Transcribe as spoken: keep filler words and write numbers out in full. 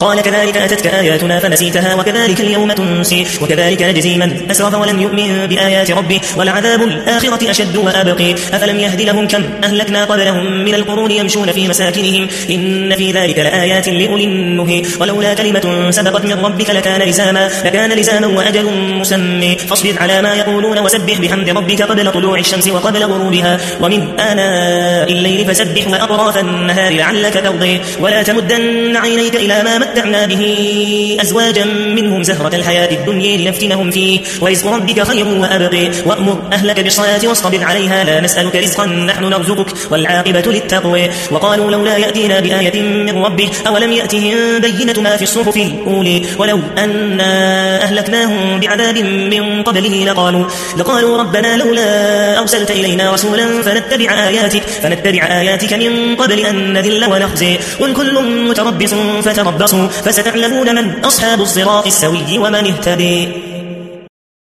قال كذلك أتتك آياتنا فنسيتها وكذلك اليوم تنسي وكذلك نجزي من أسرف ولم يؤمن بآيات ربه ولعذاب الآخرة أشد وأبقي أفلم يهد لهم كم أهلكنا قبلهم من القرون يمشون في مساكنهم إن في ذلك لآيات لأولي النهي ولولا كلمة سبقت من ربك لكان لزاما لكان لزاما وأجل مسمى فاصبر على ما يقولون وسبح بحمد ربك قبل طلوع الشمس وقبل غروبها ومن آناء الليل فسبح وأطراف النهار لعلك ترضي ولا تمدن عينيك إلى ما متعنا به أزواجا منهم زهرة الحياة الدنيا لنفتنهم فيه ورزق ربك خير وأبقي وأمر أهلك بالصلاة واصطبر عليها لا نسألك رزقا نحن نرزقك والعاقبة للتقوى وقالوا لولا يأتينا بآية من ربه أولم يأتهم بينة ما في الصحف الأولى ولو أنا أهلكناهم بعذاب من قبله لقالوا لقالوا ربنا لولا أرسلت إلينا رسولا فنتبع آياتك فنتبع آياتك من قبل أن نذل ونخزي قل كل متربص فتربصوا فستعلمون من أصحاب الصراط السوي ومن اهتدي.